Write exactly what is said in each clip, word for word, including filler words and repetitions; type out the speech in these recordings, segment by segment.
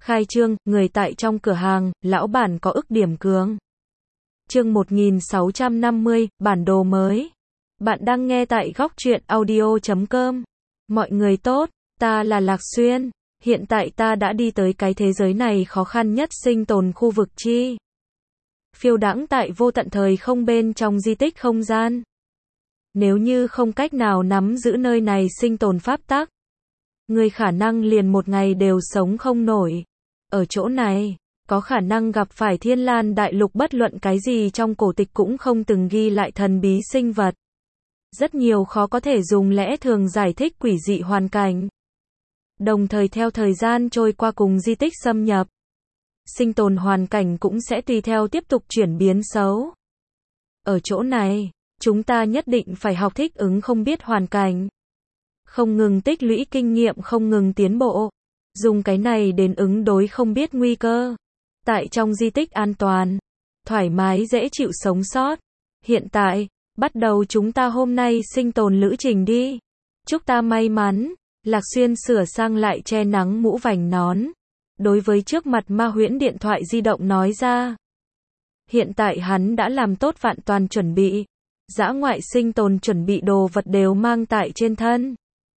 Khai trương, người tại trong cửa hàng, lão bản có ức điểm cường. Chương một nghìn sáu trăm năm mươi, bản đồ mới. Bạn đang nghe tại góc truyện audio chấm com. Mọi người tốt, ta là Lạc Xuyên. Hiện tại ta đã đi tới cái thế giới này khó khăn nhất sinh tồn khu vực chi. Phiêu đãng tại vô tận thời không bên trong di tích không gian. Nếu như không cách nào nắm giữ nơi này sinh tồn pháp tắc, người khả năng liền một ngày đều sống không nổi. Ở chỗ này, có khả năng gặp phải Thiên Lan Đại Lục bất luận cái gì trong cổ tịch cũng không từng ghi lại thần bí sinh vật. Rất nhiều khó có thể dùng lẽ thường giải thích quỷ dị hoàn cảnh. Đồng thời theo thời gian trôi qua cùng di tích xâm nhập, sinh tồn hoàn cảnh cũng sẽ tùy theo tiếp tục chuyển biến xấu. Ở chỗ này, chúng ta nhất định phải học thích ứng không biết hoàn cảnh. Không ngừng tích lũy kinh nghiệm, không ngừng tiến bộ. Dùng cái này đến ứng đối không biết nguy cơ. Tại trong di tích an toàn, thoải mái dễ chịu sống sót. Hiện tại, bắt đầu chúng ta hôm nay sinh tồn lữ trình đi. Chúc ta may mắn. Lạc Xuyên sửa sang lại che nắng mũ vành nón. Đối với trước mặt ma huyễn điện thoại di động nói ra. Hiện tại hắn đã làm tốt vạn toàn chuẩn bị. Dã ngoại sinh tồn chuẩn bị đồ vật đều mang tại trên thân.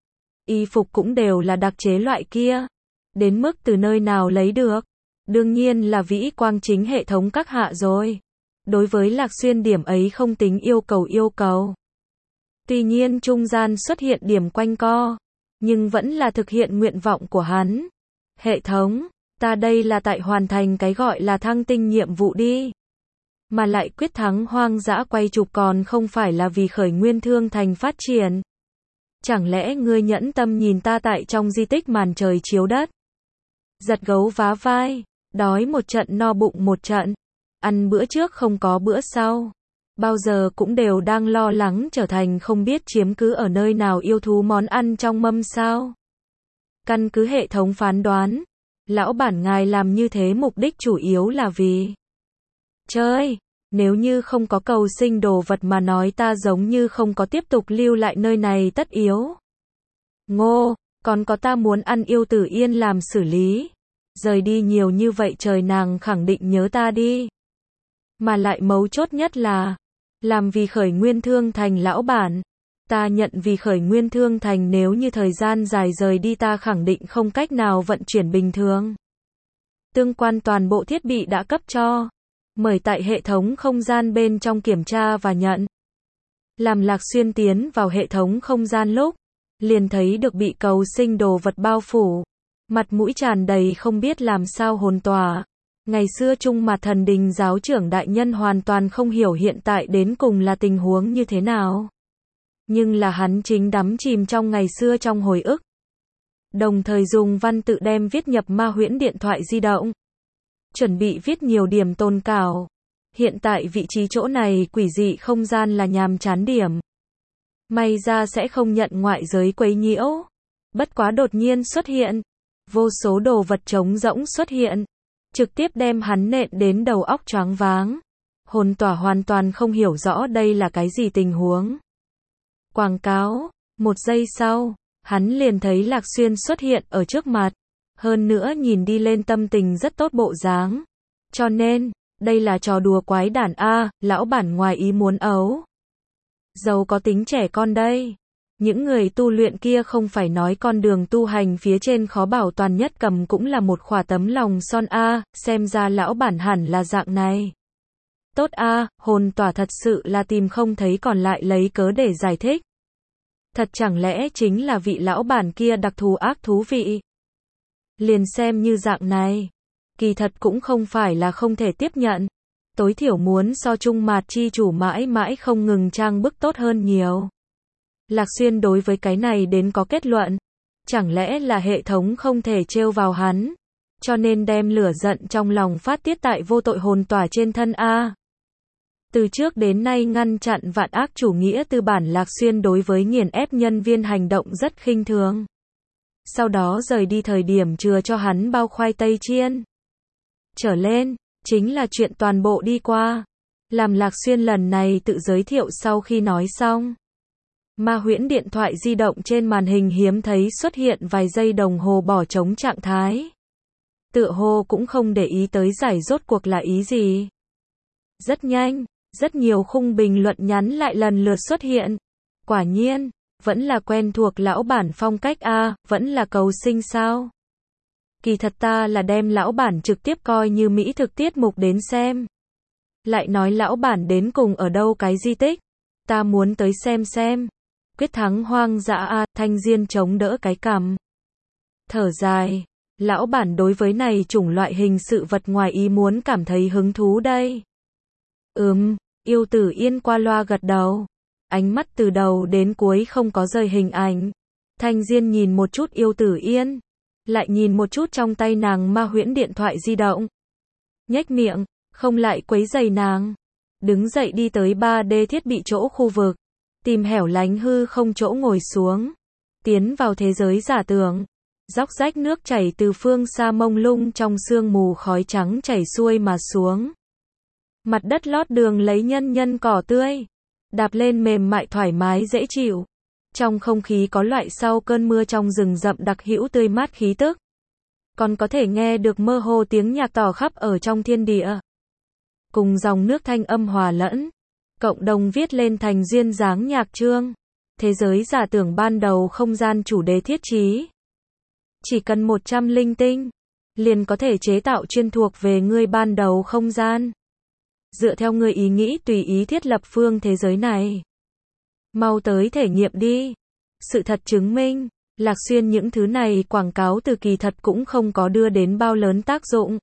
Y phục cũng đều là đặc chế loại kia. Đến mức từ nơi nào lấy được? Đương nhiên là vĩ quang chính hệ thống các hạ rồi. Đối với Lạc Xuyên điểm ấy không tính yêu cầu yêu cầu. Tuy nhiên trung gian xuất hiện điểm quanh co. Nhưng vẫn là thực hiện nguyện vọng của hắn. Hệ thống, ta đây là tại hoàn thành cái gọi là thăng tinh nhiệm vụ đi. Mà lại quyết thắng hoang dã quay chụp còn không phải là vì khởi nguyên thương thành phát triển. Chẳng lẽ ngươi nhẫn tâm nhìn ta tại trong di tích màn trời chiếu đất? Giật gấu vá vai, đói một trận no bụng một trận. Ăn bữa trước không có bữa sau. Bao giờ cũng đều đang lo lắng trở thành không biết chiếm cứ ở nơi nào yêu thú món ăn trong mâm sao. Căn cứ hệ thống phán đoán, lão bản ngài làm như thế mục đích chủ yếu là vì chơi. Nếu như không có cầu sinh đồ vật mà nói ta giống như không có tiếp tục lưu lại nơi này tất yếu. Ngô, còn có ta muốn ăn yêu tử yên làm xử lý. Rời đi nhiều như vậy trời nàng khẳng định nhớ ta đi. Mà lại mấu chốt nhất là làm vì khởi nguyên thương thành lão bản. Ta nhận vì khởi nguyên thương thành nếu như thời gian dài rời đi ta khẳng định không cách nào vận chuyển bình thường. Tương quan toàn bộ thiết bị đã cấp cho. Mời tại hệ thống không gian bên trong kiểm tra và nhận. Làm Lạc Xuyên tiến vào hệ thống không gian lúc, liền thấy được bị cầu sinh đồ vật bao phủ. Mặt mũi tràn đầy không biết làm sao hồn tỏa. Ngày xưa Trung Mạt Thần Đình giáo trưởng đại nhân hoàn toàn không hiểu hiện tại đến cùng là tình huống như thế nào. Nhưng là hắn chính đắm chìm trong ngày xưa trong hồi ức. Đồng thời dùng văn tự đem viết nhập ma huyễn điện thoại di động. Chuẩn bị viết nhiều điểm tồn cảo. Hiện tại vị trí chỗ này quỷ dị không gian là nhàm chán điểm. May ra sẽ không nhận ngoại giới quấy nhiễu. Bất quá đột nhiên xuất hiện. Vô số đồ vật trống rỗng xuất hiện. Trực tiếp đem hắn nện đến đầu óc choáng váng. Hồn tỏa hoàn toàn không hiểu rõ đây là cái gì tình huống. Quảng cáo. Một giây sau, hắn liền thấy Lạc Xuyên xuất hiện ở trước mặt. Hơn nữa nhìn đi lên tâm tình rất tốt bộ dáng. Cho nên, đây là trò đùa quái đản a, lão bản ngoài ý muốn ấu. Giàu có tính trẻ con đây. Những người tu luyện kia không phải nói con đường tu hành phía trên khó bảo toàn nhất cầm cũng là một khỏa tấm lòng son a, xem ra lão bản hẳn là dạng này. Tốt a, hồn tỏa thật sự là tìm không thấy còn lại lấy cớ để giải thích. Thật chẳng lẽ chính là vị lão bản kia đặc thù ác thú vị. Liền xem như dạng này, kỳ thật cũng không phải là không thể tiếp nhận. Tối thiểu muốn so Trung Mạt chi chủ mãi mãi không ngừng trang bức tốt hơn nhiều. Lạc Xuyên đối với cái này đến có kết luận. Chẳng lẽ là hệ thống không thể trêu vào hắn, cho nên đem lửa giận trong lòng phát tiết tại vô tội hồn tỏa trên thân a. Từ trước đến nay ngăn chặn vạn ác chủ nghĩa tư bản Lạc Xuyên đối với nghiền ép nhân viên hành động rất khinh thường. Sau đó rời đi thời điểm chừa cho hắn bao khoai tây chiên. Trở lên, chính là chuyện toàn bộ đi qua. Làm Lạc Xuyên lần này tự giới thiệu sau khi nói xong. Ma huyễn điện thoại di động trên màn hình hiếm thấy xuất hiện vài giây đồng hồ bỏ trống trạng thái. tựa hồ cũng không để ý tới giải rốt cuộc là ý gì. Rất nhanh, rất nhiều khung bình luận nhắn lại lần lượt xuất hiện. Quả nhiên, vẫn là quen thuộc lão bản phong cách a, vẫn là cầu sinh sao? Kỳ thật ta là đem lão bản trực tiếp coi như mỹ thực tiết mục đến xem. Lại nói lão bản đến cùng ở đâu cái di tích? Ta muốn tới xem xem. Quyết thắng hoang dã a, Thanh Diên chống đỡ cái cằm. Thở dài, lão bản đối với này chủng loại hình sự vật ngoài ý muốn cảm thấy hứng thú đây. Ừm, Yêu Tử Yên qua loa gật đầu. Ánh mắt từ đầu đến cuối không có rời hình ảnh. Thanh Diên nhìn một chút Yêu Tử Yên, lại nhìn một chút trong tay nàng ma huyễn điện thoại di động. Nhếch miệng, không lại quấy rầy nàng. Đứng dậy đi tới ba D thiết bị chỗ khu vực, tìm hẻo lánh hư không chỗ ngồi xuống. Tiến vào thế giới giả tưởng. Róc rách nước chảy từ phương xa mông lung trong sương mù khói trắng chảy xuôi mà xuống. Mặt đất lót đường lấy nhân nhân cỏ tươi. Đạp lên mềm mại thoải mái dễ chịu. Trong không khí có loại sau cơn mưa trong rừng rậm đặc hữu tươi mát khí tức. Còn có thể nghe được mơ hồ tiếng nhạc tỏ khắp ở trong thiên địa. Cùng dòng nước thanh âm hòa lẫn. Cộng đồng viết lên thành duyên dáng nhạc chương. Thế giới giả tưởng ban đầu không gian chủ đề thiết trí. Chỉ cần một trăm linh tinh, liền có thể chế tạo chuyên thuộc về ngươi ban đầu không gian. Dựa theo ngươi ý nghĩ tùy ý thiết lập phương thế giới này. Mau tới thể nghiệm đi. Sự thật chứng minh, Lạc Xuyên những thứ này quảng cáo từ kỳ thật cũng không có đưa đến bao lớn tác dụng.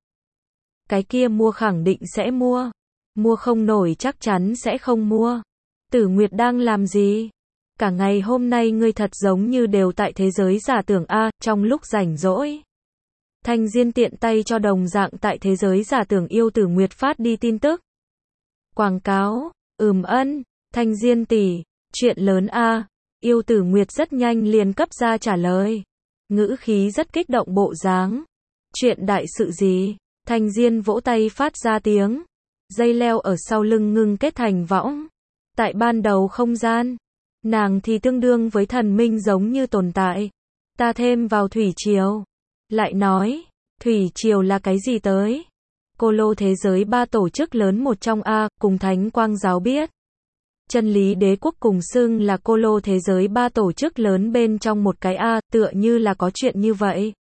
Cái kia mua khẳng định sẽ mua. Mua không nổi chắc chắn sẽ không mua. Tử Nguyệt đang làm gì? Cả ngày hôm nay ngươi thật giống như đều tại thế giới giả tưởng a, trong lúc rảnh rỗi. Thanh Diên tiện tay cho đồng dạng tại thế giới giả tưởng Yêu Tử Nguyệt phát đi tin tức. Quảng cáo, ừm ân, Thanh Diên tỷ, chuyện lớn a. Yêu Tử Nguyệt rất nhanh liền cấp ra trả lời. Ngữ khí rất kích động bộ dáng. Chuyện đại sự gì? Thanh Diên vỗ tay phát ra tiếng. Dây leo ở sau lưng ngưng kết thành võng. Tại ban đầu không gian, nàng thì tương đương với thần minh giống như tồn tại. Ta thêm vào thủy triều. Lại nói, thủy triều là cái gì tới? Cô lô thế giới ba tổ chức lớn một trong A, cùng Thánh Quang giáo biết. Chân lý đế quốc cùng xưng là cô lô thế giới ba tổ chức lớn bên trong một cái A, tựa như là có chuyện như vậy.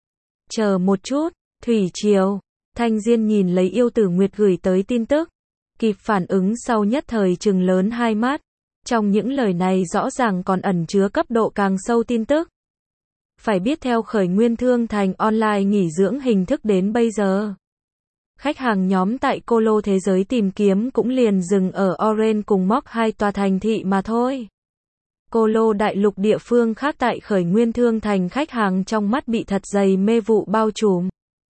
Chờ một chút, thủy triều. Thanh Diên nhìn lấy Yêu Tử Nguyệt gửi tới tin tức. Kịp phản ứng sau nhất thời trừng lớn hai mắt. Trong những lời này rõ ràng còn ẩn chứa cấp độ càng sâu tin tức. Phải biết theo khởi nguyên thương thành online nghỉ dưỡng hình thức đến bây giờ. Khách hàng nhóm tại cô lô thế giới tìm kiếm cũng liền dừng ở Orange cùng Móc hai tòa thành thị mà thôi. Cô lô đại lục địa phương khác tại khởi nguyên thương thành khách hàng trong mắt bị thật dày mê vụ bao trùm.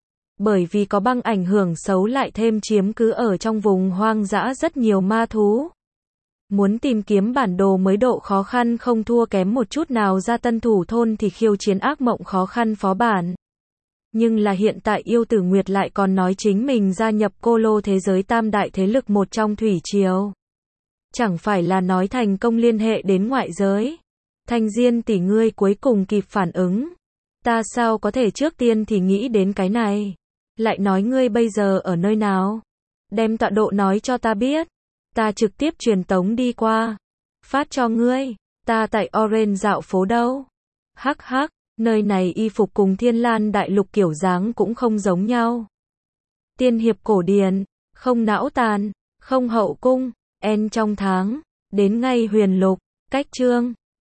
Bởi vì có băng ảnh hưởng xấu lại thêm chiếm cứ ở trong vùng hoang dã rất nhiều ma thú. Muốn tìm kiếm bản đồ mới độ khó khăn không thua kém một chút nào ra Tân Thủ thôn thì khiêu chiến ác mộng khó khăn phó bản. Nhưng là hiện tại Yêu Tử Nguyệt lại còn nói chính mình gia nhập cô lô thế giới tam đại thế lực một trong thủy triều. Chẳng phải là nói thành công liên hệ đến ngoại giới. Thanh Diên tỷ ngươi cuối cùng kịp phản ứng. Ta sao có thể trước tiên thì nghĩ đến cái này. Lại nói ngươi bây giờ ở nơi nào? Đem tọa độ nói cho ta biết. Ta trực tiếp truyền tống đi qua. Phát cho ngươi. Ta tại Orange dạo phố đâu? Hắc hắc, nơi này y phục cùng Thiên Lan đại lục kiểu dáng cũng không giống nhau. Tiên hiệp cổ điển, không não tàn, không hậu cung, en trong tháng, đến ngay huyền lục, cách chương.